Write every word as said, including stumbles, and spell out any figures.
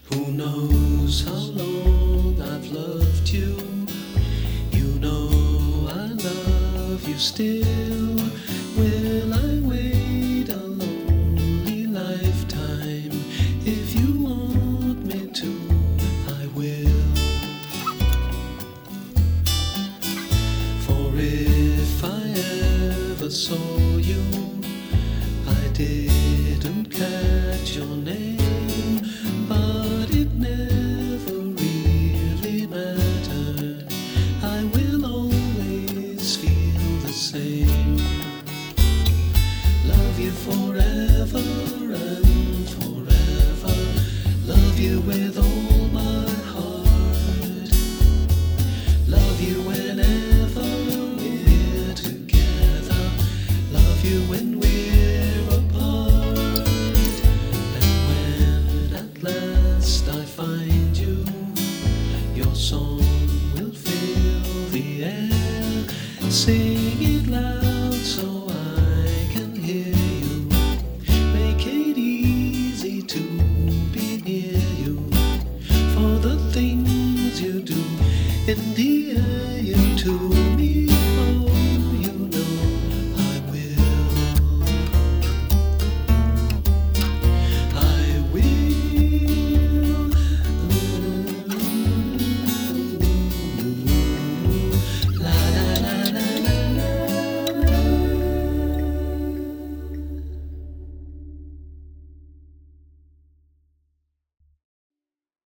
Who knows how long I've loved you? You know I love you still. Will I wait a lonely lifetime? If you want me to, I will. For if I ever saw you, I didn't catch your name, but it never really mattered. I will always feel the same. Love you forever and forever. Love you with